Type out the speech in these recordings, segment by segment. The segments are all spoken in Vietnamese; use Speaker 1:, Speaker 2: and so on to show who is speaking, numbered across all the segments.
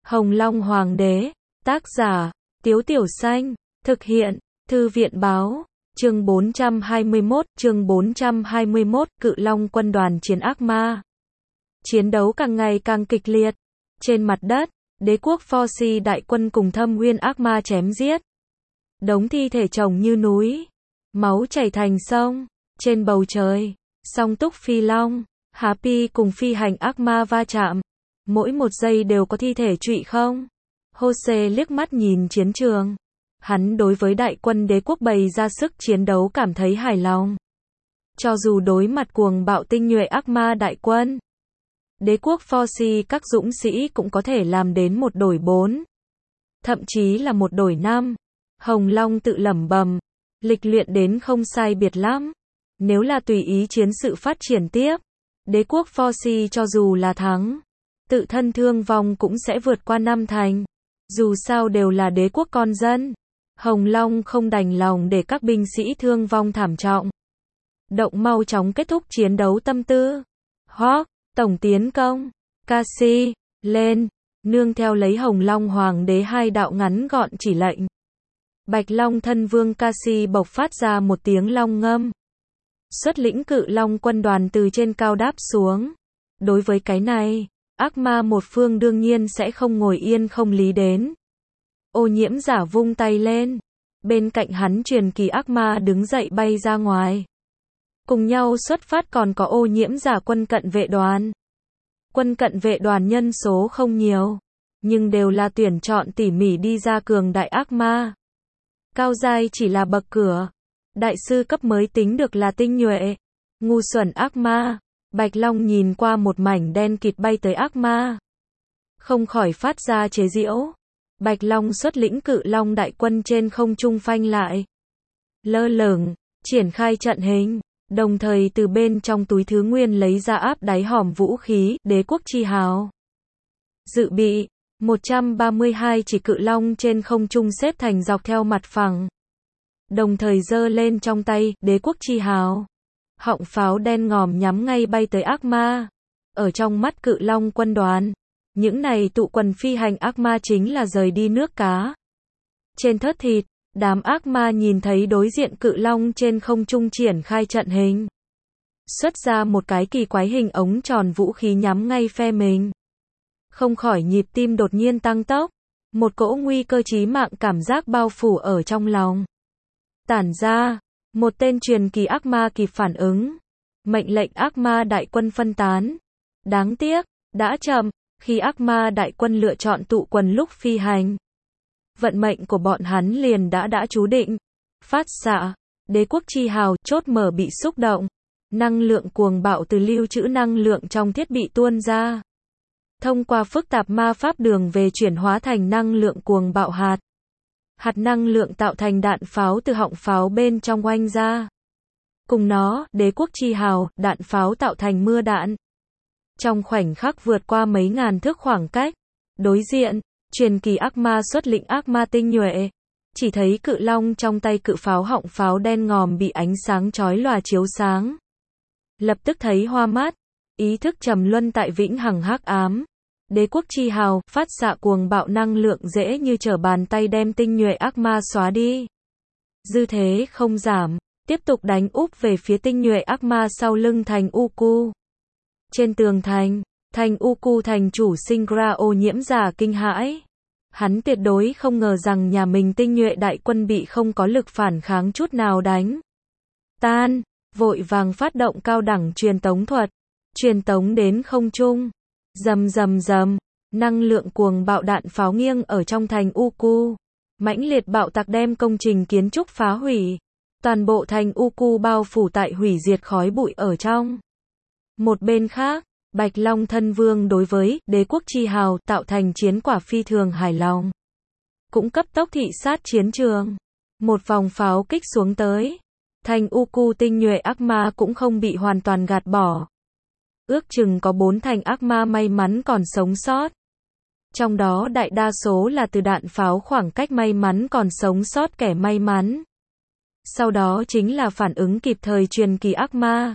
Speaker 1: Hồng Long Hoàng đế, tác giả, Tiếu Tiểu Xanh, thực hiện, Thư viện Báo, chương 421, Cự Long quân đoàn chiến ác ma. Chiến đấu càng ngày càng kịch liệt. Trên mặt đất, đế quốc Forci đại quân cùng Thâm Nguyên ác ma chém giết. Đống thi thể chồng như núi, máu chảy thành sông. Trên bầu trời, song túc phi long, Happy cùng phi hành ác ma va chạm. Mỗi một giây đều có thi thể trụy không. Jose liếc mắt nhìn chiến trường. Hắn đối với đại quân đế quốc bày ra sức chiến đấu cảm thấy hài lòng. Cho dù đối mặt cuồng bạo tinh nhuệ ác ma đại quân, đế quốc Forci các dũng sĩ cũng có thể làm đến một đổi 4. Thậm chí là một đổi 5. Hồng Long tự lẩm bẩm, lịch luyện đến không sai biệt lắm. Nếu là tùy ý chiến sự phát triển tiếp, đế quốc Forci cho dù là thắng, tự thân thương vong cũng sẽ vượt qua 5 thành. Dù sao đều là đế quốc con dân. Hồng Long không đành lòng để các binh sĩ thương vong thảm trọng. Động mau chóng kết thúc chiến đấu tâm tư. Hawk, tổng tiến công. Cassie, lên. Nương theo lấy Hồng Long Hoàng đế hai đạo ngắn gọn chỉ lệnh. Bạch Long thân vương Cassie bộc phát ra một tiếng long ngâm. Xuất lĩnh Cự Long quân đoàn từ trên cao đáp xuống. Đối với cái này, ác ma một phương đương nhiên sẽ không ngồi yên không lý đến. Ô nhiễm giả vung tay lên. Bên cạnh hắn truyền kỳ ác ma đứng dậy bay ra ngoài. Cùng nhau xuất phát còn có ô nhiễm giả quân cận vệ đoàn. Quân cận vệ đoàn nhân số không nhiều, nhưng đều là tuyển chọn tỉ mỉ đi ra cường đại ác ma. Cao giai chỉ là bậc cửa. Đại sư cấp mới tính được là tinh nhuệ. Ngu xuẩn ác ma. Bạch Long nhìn qua một mảnh đen kịt bay tới ác ma, không khỏi phát ra chế giễu. Bạch Long xuất lĩnh Cự Long đại quân trên không trung phanh lại. Lơ lửng, triển khai trận hình, đồng thời từ bên trong túi thứ nguyên lấy ra áp đáy hòm vũ khí, đế quốc chi hào. Dự bị, 132 chỉ Cự Long trên không trung xếp thành dọc theo mặt phẳng. Đồng thời giơ lên trong tay, đế quốc chi hào. Họng pháo đen ngòm nhắm ngay bay tới ác ma. Ở trong mắt Cự Long quân đoàn, những này tụ quần phi hành ác ma chính là rời đi nước cá. Trên thớt thịt, đám ác ma nhìn thấy đối diện Cự Long trên không trung triển khai trận hình. Xuất ra một cái kỳ quái hình ống tròn vũ khí nhắm ngay phe mình. Không khỏi nhịp tim đột nhiên tăng tốc. Một cỗ nguy cơ chí mạng cảm giác bao phủ ở trong lòng. Tản ra. Một tên truyền kỳ ác ma kịp phản ứng. Mệnh lệnh ác ma đại quân phân tán. Đáng tiếc, đã chậm, khi ác ma đại quân lựa chọn tụ quần lúc phi hành. Vận mệnh của bọn hắn liền đã chú định. Phát xạ, đế quốc chi hào, chốt mở bị xúc động. Năng lượng cuồng bạo từ lưu trữ năng lượng trong thiết bị tuôn ra. Thông qua phức tạp ma pháp đường về chuyển hóa thành năng lượng cuồng bạo hạt. Hạt năng lượng tạo thành đạn pháo từ họng pháo bên trong oanh ra. Cùng nó, đế quốc chi hào, đạn pháo tạo thành mưa đạn. Trong khoảnh khắc vượt qua mấy ngàn thước khoảng cách. Đối diện, truyền kỳ ác ma xuất lĩnh ác ma tinh nhuệ. Chỉ thấy Cự Long trong tay cự pháo họng pháo đen ngòm bị ánh sáng chói lòa chiếu sáng. Lập tức thấy hoa mắt. Ý thức trầm luân tại vĩnh hằng hắc ám. Đế quốc chi hào, phát xạ cuồng bạo năng lượng dễ như trở bàn tay đem tinh nhuệ ác ma xóa đi. Dư thế không giảm, tiếp tục đánh úp về phía tinh nhuệ ác ma sau lưng thành Uku. Trên tường thành Uku thành chủ Singra ô nhiễm giả kinh hãi. Hắn tuyệt đối không ngờ rằng nhà mình tinh nhuệ đại quân bị không có lực phản kháng chút nào đánh tan, vội vàng phát động cao đẳng truyền tống thuật, truyền tống đến không trung. Rầm rầm rầm, năng lượng cuồng bạo đạn pháo nghiêng ở trong thành Uku. Mãnh liệt bạo tạc đem công trình kiến trúc phá hủy. Toàn bộ thành Uku bao phủ tại hủy diệt khói bụi ở trong. Một bên khác, Bạch Long thân vương đối với đế quốc chi hào tạo thành chiến quả phi thường hài lòng. Cũng cấp tốc thị sát chiến trường. Một vòng pháo kích xuống tới. Thành Uku tinh nhuệ ác ma cũng không bị hoàn toàn gạt bỏ. Ước chừng có 4 thành ác ma may mắn còn sống sót. Trong đó đại đa số là từ đạn pháo khoảng cách may mắn còn sống sót kẻ may mắn. Sau đó chính là phản ứng kịp thời truyền kỳ ác ma.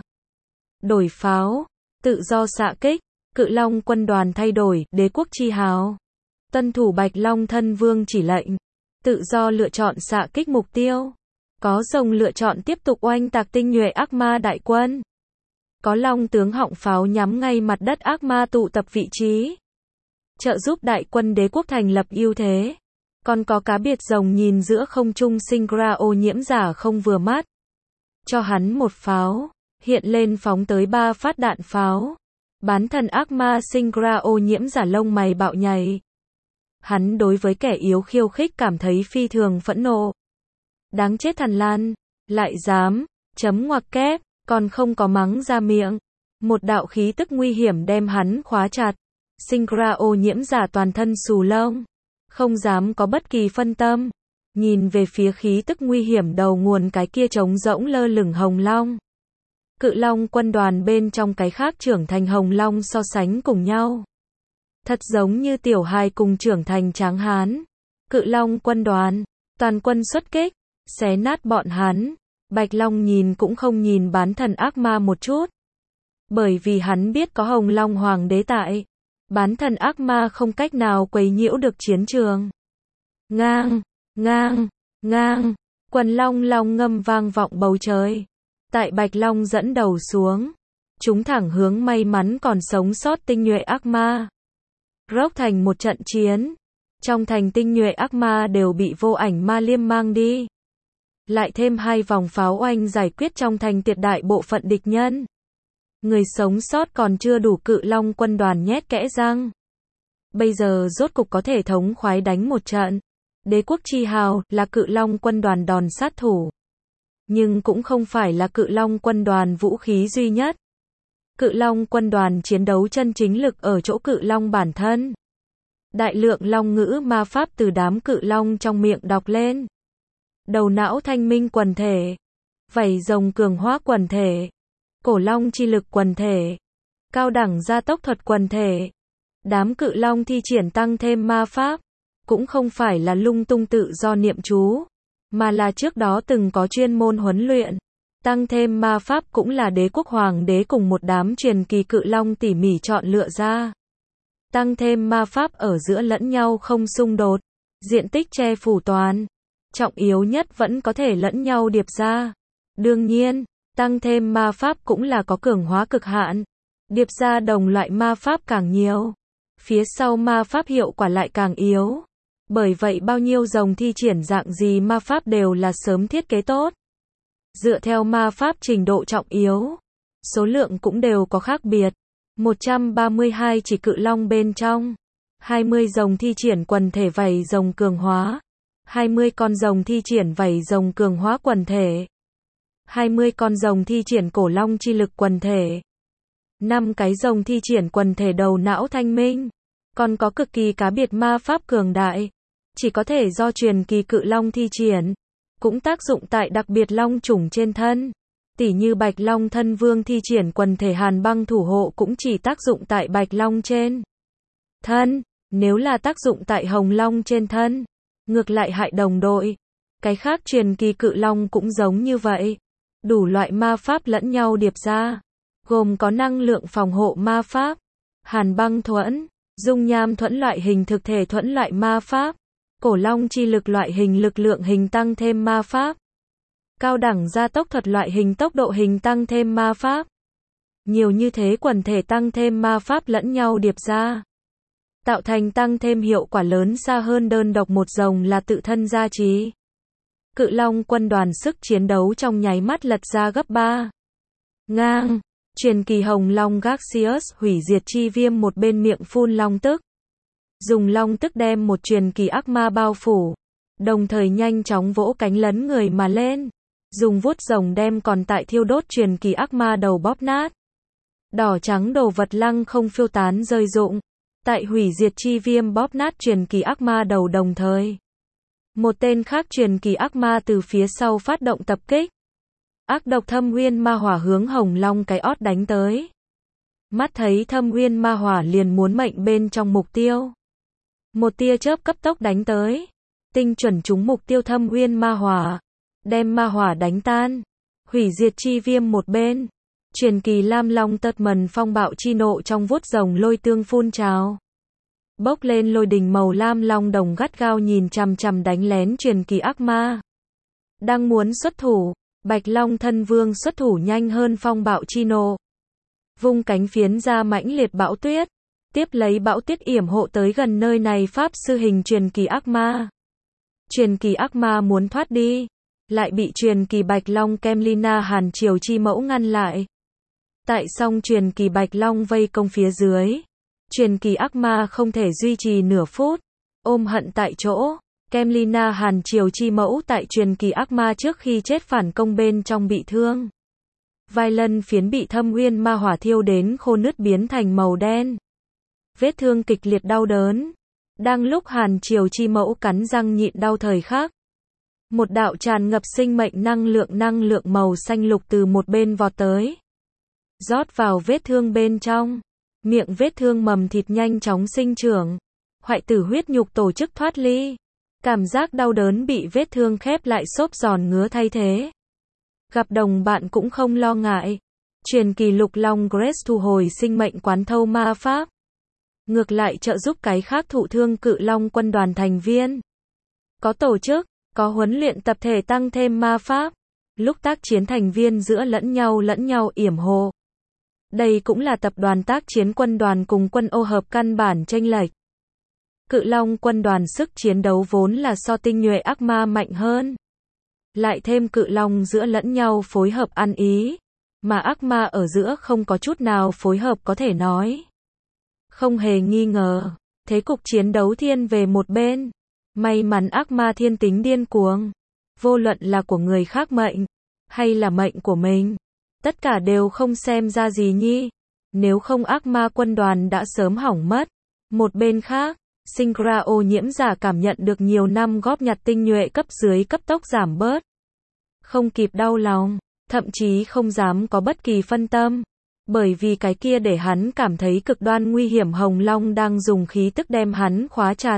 Speaker 1: Đổi pháo, tự do xạ kích, Cự Long quân đoàn thay đổi, đế quốc chi hào. tuân thủ Bạch Long thân vương chỉ lệnh, tự do lựa chọn xạ kích mục tiêu. Có rồng lựa chọn tiếp tục oanh tạc tinh nhuệ ác ma đại quân. Có long tướng họng pháo nhắm ngay mặt đất ác ma tụ tập vị trí, trợ giúp đại quân đế quốc thành lập ưu thế. Còn có cá biệt rồng nhìn giữa không trung Singra ô nhiễm giả không vừa mắt. Cho hắn một pháo, hiện lên phóng tới 3 phát đạn pháo. Bán thần ác ma Singra ô nhiễm giả lông mày bạo nhảy. Hắn đối với kẻ yếu khiêu khích cảm thấy phi thường phẫn nộ. Đáng chết thằn lan, lại dám, chấm ngoặc kép, còn không có mắng ra miệng. Một đạo khí tức nguy hiểm đem hắn khóa chặt. Singra ô nhiễm giả toàn thân xù lông, không dám có bất kỳ phân tâm. Nhìn về phía khí tức nguy hiểm đầu nguồn cái kia trống rỗng lơ lửng hồng long. Cự long quân đoàn bên trong cái khác trưởng thành hồng long so sánh cùng nhau. Thật giống như tiểu hài cùng trưởng thành tráng hán. Cự long quân đoàn, toàn quân xuất kích, xé nát bọn hắn. Bạch Long nhìn cũng không nhìn bán thần ác ma một chút. Bởi vì hắn biết có hồng long hoàng đế tại. Bán thần ác ma không cách nào quấy nhiễu được chiến trường. Ngang, ngang, ngang, quần long long ngâm vang vọng bầu trời. Tại Bạch Long dẫn đầu xuống, chúng thẳng hướng may mắn còn sống sót tinh nhuệ ác ma. Rốc thành một trận chiến. Trong thành tinh nhuệ ác ma đều bị vô ảnh ma liêm mang đi. Lại thêm 2 vòng pháo oanh giải quyết trong thành tuyệt đại bộ phận địch nhân. Người sống sót còn chưa đủ cự long quân đoàn nhét kẽ răng. Bây giờ rốt cục có thể thống khoái đánh một trận. Đế quốc chi hào là cự long quân đoàn đòn sát thủ. Nhưng cũng không phải là cự long quân đoàn vũ khí duy nhất. Cự long quân đoàn chiến đấu chân chính lực ở chỗ cự long bản thân. Đại lượng long ngữ ma pháp từ đám cự long trong miệng đọc lên. Đầu não thanh minh quần thể. Vảy rồng cường hóa quần thể. Cổ long chi lực quần thể. Cao đẳng gia tốc thuật quần thể. Đám cự long thi triển tăng thêm ma pháp. Cũng không phải là lung tung tự do niệm chú. Mà là trước đó từng có chuyên môn huấn luyện. Tăng thêm ma pháp cũng là đế quốc hoàng đế cùng một đám truyền kỳ cự long tỉ mỉ chọn lựa ra. Tăng thêm ma pháp ở giữa lẫn nhau không xung đột. Diện tích che phủ toàn. Trọng yếu nhất vẫn có thể lẫn nhau điệp ra. Đương nhiên, tăng thêm ma pháp cũng là có cường hóa cực hạn. Điệp ra đồng loại ma pháp càng nhiều. Phía sau ma pháp hiệu quả lại càng yếu. Bởi vậy bao nhiêu rồng thi triển dạng gì ma pháp đều là sớm thiết kế tốt. Dựa theo ma pháp trình độ trọng yếu. Số lượng cũng đều có khác biệt. 132 chỉ cự long bên trong. 20 rồng thi triển quần thể vảy rồng cường hóa. 20 con rồng thi triển vảy rồng cường hóa quần thể. 20 con rồng thi triển cổ long chi lực quần thể. 5 cái rồng thi triển quần thể đầu não thanh minh. Còn có cực kỳ cá biệt ma pháp cường đại. Chỉ có thể do truyền kỳ cự long thi triển. Cũng tác dụng tại đặc biệt long chủng trên thân. Tỉ như Bạch Long thân vương thi triển quần thể hàn băng thủ hộ cũng chỉ tác dụng tại Bạch Long trên thân. Nếu là tác dụng tại Hồng Long trên thân, ngược lại hại đồng đội. Cái khác truyền kỳ cự long cũng giống như vậy. Đủ loại ma pháp lẫn nhau điệp ra. Gồm có năng lượng phòng hộ ma pháp, hàn băng thuẫn, dung nham thuẫn loại hình thực thể thuẫn loại ma pháp, cổ long chi lực loại hình lực lượng hình tăng thêm ma pháp, cao đẳng gia tốc thuật loại hình tốc độ hình tăng thêm ma pháp. Nhiều như thế quần thể tăng thêm ma pháp lẫn nhau điệp ra. Tạo thành tăng thêm hiệu quả lớn xa hơn đơn độc một rồng là tự thân gia trì. Cự long quân đoàn sức chiến đấu trong nháy mắt lật ra gấp 3. Ngang. Truyền kỳ hồng long Garcius hủy diệt chi viêm một bên miệng phun long tức. Dùng long tức đem một truyền kỳ ác ma bao phủ. Đồng thời nhanh chóng vỗ cánh lấn người mà lên. Dùng vuốt rồng đem còn tại thiêu đốt truyền kỳ ác ma đầu bóp nát. Đỏ trắng đồ vật lăng không phiêu tán rơi rụng. Tại hủy diệt chi viêm bóp nát truyền kỳ ác ma đầu đồng thời. Một tên khác truyền kỳ ác ma từ phía sau phát động tập kích. Ác độc thâm uyên ma hỏa hướng hồng long cái ót đánh tới. Mắt thấy thâm uyên ma hỏa liền muốn mệnh bên trong mục tiêu. Một tia chớp cấp tốc đánh tới. Tinh chuẩn trúng mục tiêu thâm uyên ma hỏa. Đem ma hỏa đánh tan. Hủy diệt chi viêm một bên. Truyền kỳ lam long tật mần phong bạo chi nộ trong vuốt rồng lôi tương phun trào. Bốc lên lôi đình màu lam, long đồng gắt gao nhìn chằm chằm đánh lén truyền kỳ ác ma. Đang muốn xuất thủ, Bạch Long thân vương xuất thủ nhanh hơn phong bạo chi nộ. Vung cánh phiến ra mãnh liệt bão tuyết, tiếp lấy bão tuyết yểm hộ tới gần nơi này pháp sư hình truyền kỳ ác ma. Truyền kỳ ác ma muốn thoát đi, lại bị truyền kỳ Bạch Long Kemlina Hàn Triều Chi Mẫu ngăn lại. Tại song truyền kỳ Bạch Long vây công phía dưới, truyền kỳ ác ma không thể duy trì nửa phút, ôm hận tại chỗ. Kemlina Hàn Triều Chi Mẫu tại truyền kỳ ác ma trước khi chết phản công bên trong bị thương. Vai lân phiến bị thâm nguyên ma hỏa thiêu đến khô nứt biến thành màu đen. Vết thương kịch liệt đau đớn. Đang lúc Hàn Triều Chi Mẫu cắn răng nhịn đau thời khắc, một đạo tràn ngập sinh mệnh năng lượng màu xanh lục từ một bên vọt tới, rót vào vết thương bên trong. Miệng vết thương mầm thịt nhanh chóng sinh trưởng, hoại tử huyết nhục tổ chức thoát ly. Cảm giác đau đớn bị vết thương khép lại xốp giòn ngứa thay thế. Gặp đồng bạn cũng không lo ngại. Truyền kỳ Lục Long Grace thu hồi sinh mệnh quán thâu ma pháp. Ngược lại trợ giúp cái khác thụ thương Cự Long quân đoàn thành viên. Có tổ chức, có huấn luyện tập thể tăng thêm ma pháp. Lúc tác chiến thành viên giữa lẫn nhau yểm hộ. Đây cũng là tập đoàn tác chiến quân đoàn cùng quân ô hợp căn bản chênh lệch. Cự Long quân đoàn sức chiến đấu vốn là so tinh nhuệ ác ma mạnh hơn. Lại thêm Cự Long giữa lẫn nhau phối hợp ăn ý, mà ác ma ở giữa không có chút nào phối hợp có thể nói. Không hề nghi ngờ, thế cục chiến đấu thiên về một bên. May mắn ác ma thiên tính điên cuồng. Vô luận là của người khác mệnh, hay là mệnh của mình. Tất cả đều không xem ra gì nhi. Nếu không ác ma quân đoàn đã sớm hỏng mất. Một bên khác, Synchra ô nhiễm giả cảm nhận được nhiều năm góp nhặt tinh nhuệ cấp dưới cấp tốc giảm bớt. Không kịp đau lòng, thậm chí không dám có bất kỳ phân tâm. Bởi vì cái kia để hắn cảm thấy cực đoan nguy hiểm Hồng Long đang dùng khí tức đem hắn khóa chặt.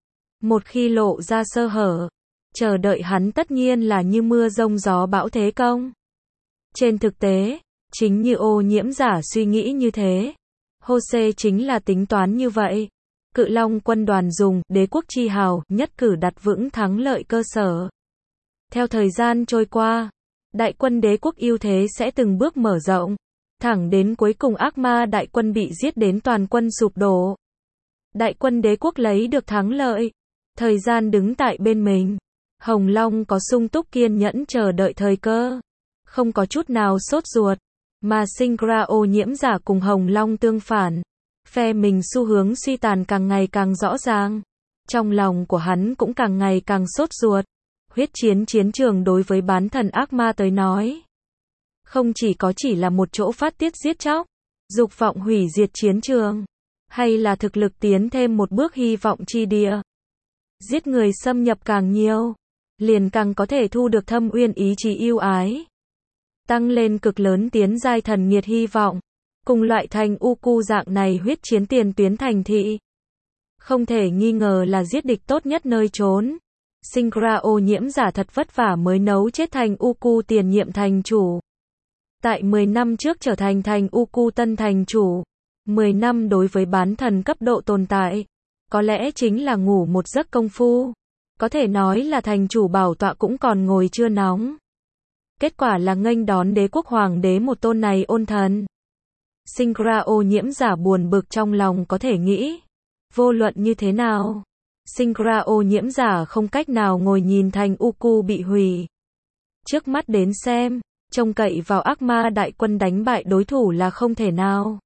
Speaker 1: Một khi lộ ra sơ hở, chờ đợi hắn tất nhiên là như mưa rông gió bão thế công. Trên thực tế, chính như ô nhiễm giả suy nghĩ như thế. Jose chính là tính toán như vậy. Cự Long quân đoàn dùng đế quốc chi hào nhất cử đặt vững thắng lợi cơ sở. Theo thời gian trôi qua, đại quân đế quốc ưu thế sẽ từng bước mở rộng, thẳng đến cuối cùng ác ma đại quân bị giết đến toàn quân sụp đổ. Đại quân đế quốc lấy được thắng lợi, thời gian đứng tại bên mình. Hồng Long có sung túc kiên nhẫn chờ đợi thời cơ, không có chút nào sốt ruột, mà Synchra ô nhiễm giả cùng Hồng Long tương phản. Phe mình xu hướng suy tàn càng ngày càng rõ ràng. Trong lòng của hắn cũng càng ngày càng sốt ruột. Huyết chiến chiến trường đối với bán thần ác ma tới nói, không chỉ là một chỗ phát tiết giết chóc, dục vọng hủy diệt chiến trường, hay là thực lực tiến thêm một bước hy vọng chi địa. Giết người xâm nhập càng nhiều, liền càng có thể thu được thâm uyên ý chí yêu ái. Tăng lên cực lớn tiến giai thần nghiệt hy vọng. Cùng loại thành Uku dạng này huyết chiến tiền tuyến thành thị. Không thể nghi ngờ là giết địch tốt nhất nơi trốn. Synchra ô nhiễm giả thật vất vả mới nấu chết thành Uku tiền nhiệm thành chủ. Tại 10 năm trước trở thành thành Uku tân thành chủ. 10 năm đối với bán thần cấp độ tồn tại. Có lẽ chính là ngủ một giấc công phu. Có thể nói là thành chủ bảo tọa cũng còn ngồi chưa nóng. Kết quả là nghênh đón đế quốc hoàng đế một tôn này ôn thần. Synchra ô nhiễm giả buồn bực trong lòng có thể nghĩ. Vô luận như thế nào, Synchra ô nhiễm giả không cách nào ngồi nhìn thành Uku bị hủy. Trước mắt đến xem, trông cậy vào ác ma đại quân đánh bại đối thủ là không thể nào.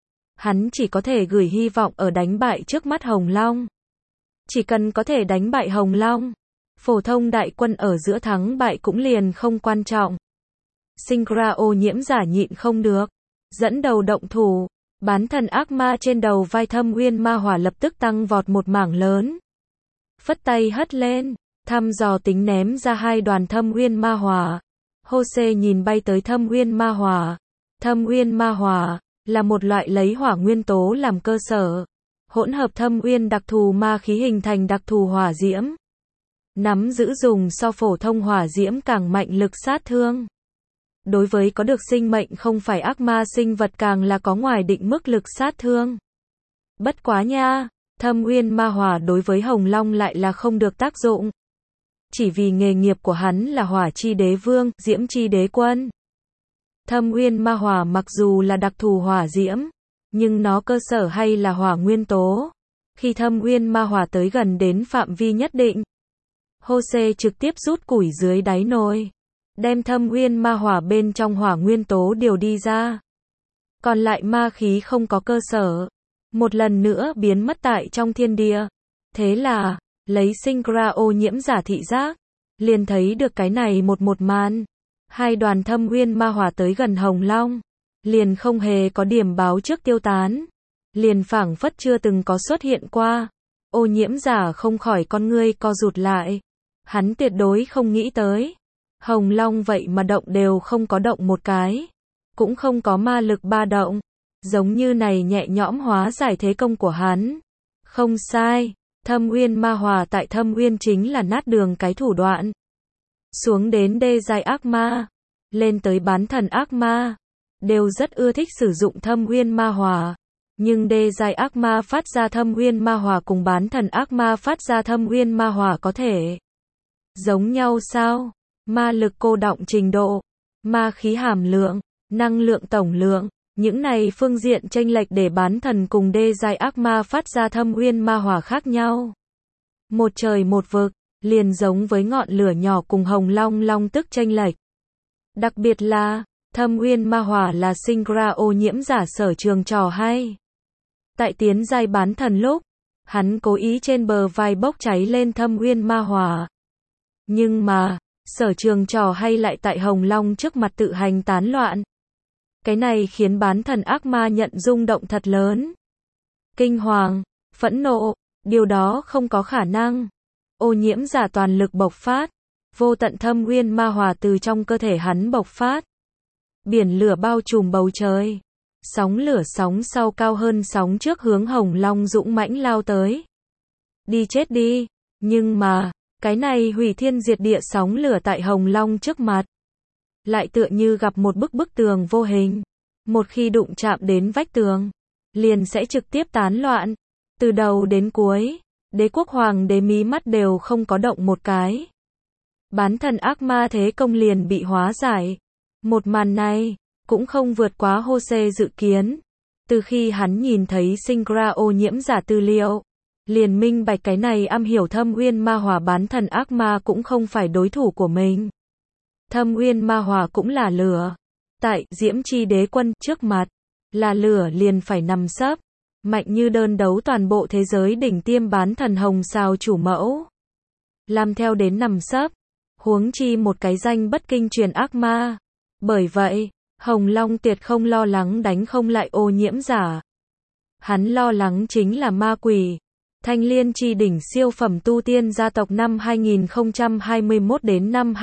Speaker 1: Hắn chỉ có thể gửi hy vọng ở đánh bại trước mắt Hồng Long. Chỉ cần có thể đánh bại Hồng Long, phổ thông đại quân ở giữa thắng bại cũng liền không quan trọng. Synchra ô nhiễm giả nhịn không được, dẫn đầu động thủ, bán thần ác ma trên đầu vai thâm uyên ma hỏa lập tức tăng vọt một mảng lớn. Phất tay hất lên, thăm dò tính ném ra hai đoàn thâm uyên ma hỏa. Jose nhìn bay tới thâm uyên ma hỏa. Thâm uyên ma hỏa là một loại lấy hỏa nguyên tố làm cơ sở, hỗn hợp thâm uyên đặc thù ma khí hình thành đặc thù hỏa diễm. Nắm giữ dùng so phổ thông hỏa diễm càng mạnh lực sát thương. Đối với có được sinh mệnh không phải ác ma sinh vật càng là có ngoài định mức lực sát thương. Bất quá nha, Thâm Uyên Ma Hỏa đối với Hồng Long lại là không được tác dụng. Chỉ vì nghề nghiệp của hắn là Hỏa Chi Đế Vương, Diễm Chi Đế Quân. Thâm Uyên Ma Hỏa mặc dù là đặc thù hỏa diễm, nhưng nó cơ sở hay là hỏa nguyên tố. Khi Thâm Uyên Ma Hỏa tới gần đến phạm vi nhất định, Hosea trực tiếp rút củi dưới đáy nồi, đem Thâm Uyên Ma Hỏa bên trong hỏa nguyên tố điều đi ra. Còn lại ma khí không có cơ sở, một lần nữa biến mất tại trong thiên địa. Thế là, lấy sinh ra ô nhiễm giả thị giác, liền thấy được cái này một màn. Hai đoàn Thâm Uyên Ma Hỏa tới gần Hồng Long, liền không hề có điểm báo trước tiêu tán, liền phảng phất chưa từng có xuất hiện qua. Ô nhiễm giả không khỏi con ngươi co rụt lại. Hắn tuyệt đối không nghĩ tới, Hồng Long vậy mà động đều không có động một cái, cũng không có ma lực ba động, giống như này nhẹ nhõm hóa giải thế công của hắn. Không sai, Thâm Uyên Ma Hỏa tại Thâm Uyên chính là nát đường cái thủ đoạn. Xuống đến đê giai ác ma, lên tới bán thần ác ma, đều rất ưa thích sử dụng Thâm Uyên Ma Hỏa. Nhưng đê giai ác ma phát ra Thâm Uyên Ma Hỏa cùng bán thần ác ma phát ra Thâm Uyên Ma Hỏa có thể giống nhau sao? Ma lực cô đọng trình độ, ma khí hàm lượng, năng lượng tổng lượng, những này phương diện chênh lệch để bán thần cùng đê giai ác ma phát ra Thâm Uyên Ma Hỏa khác nhau. Một trời một vực, liền giống với ngọn lửa nhỏ cùng Hồng Long long tức chênh lệch. Đặc biệt là, Thâm Uyên Ma Hỏa là sinh ra ô nhiễm giả sở trường trò hay. Tại tiến giai bán thần lúc, hắn cố ý trên bờ vai bốc cháy lên Thâm Uyên Ma Hỏa. Nhưng mà, sở trường trò hay lại tại Hồng Long trước mặt tự hành tán loạn. Cái này khiến bán thần ác ma nhận rung động thật lớn. Kinh hoàng, phẫn nộ, điều đó không có khả năng. Ô nhiễm giả toàn lực bộc phát, vô tận Thâm Uyên Ma Hỏa từ trong cơ thể hắn bộc phát. Biển lửa bao trùm bầu trời. Sóng lửa sóng sau cao hơn sóng trước hướng Hồng Long dũng mãnh lao tới. Đi chết đi, nhưng mà, cái này hủy thiên diệt địa sóng lửa tại Hồng Long trước mặt, lại tựa như gặp một bức tường vô hình. Một khi đụng chạm đến vách tường, liền sẽ trực tiếp tán loạn. Từ đầu đến cuối, Đế quốc hoàng đế mí mắt đều không có động một cái. Bán thần ác ma thế công liền bị hóa giải. Một màn này, cũng không vượt quá Hosea dự kiến. Từ khi hắn nhìn thấy sinh ra ô nhiễm giả tư liệu, liền minh bạch cái này am hiểu Thâm Uyên Ma Hỏa bán thần ác ma cũng không phải đối thủ của mình. Thâm Uyên Ma Hỏa cũng là lửa. Tại Diễm Chi Đế Quân trước mặt, là lửa liền phải nằm sấp, mạnh như đơn đấu toàn bộ thế giới đỉnh tiêm bán thần hồng sao chủ mẫu. Làm theo đến nằm sấp, huống chi một cái danh bất kinh truyền ác ma. Bởi vậy, Hồng Long tuyệt không lo lắng đánh không lại ô nhiễm giả. Hắn lo lắng chính là ma quỷ. Thanh Liên Chi đỉnh siêu phẩm tu tiên gia tộc năm 2021 đến năm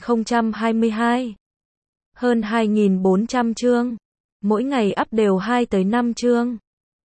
Speaker 1: 2022. Hơn 2.400 chương. Mỗi ngày up đều 2 tới 5 chương.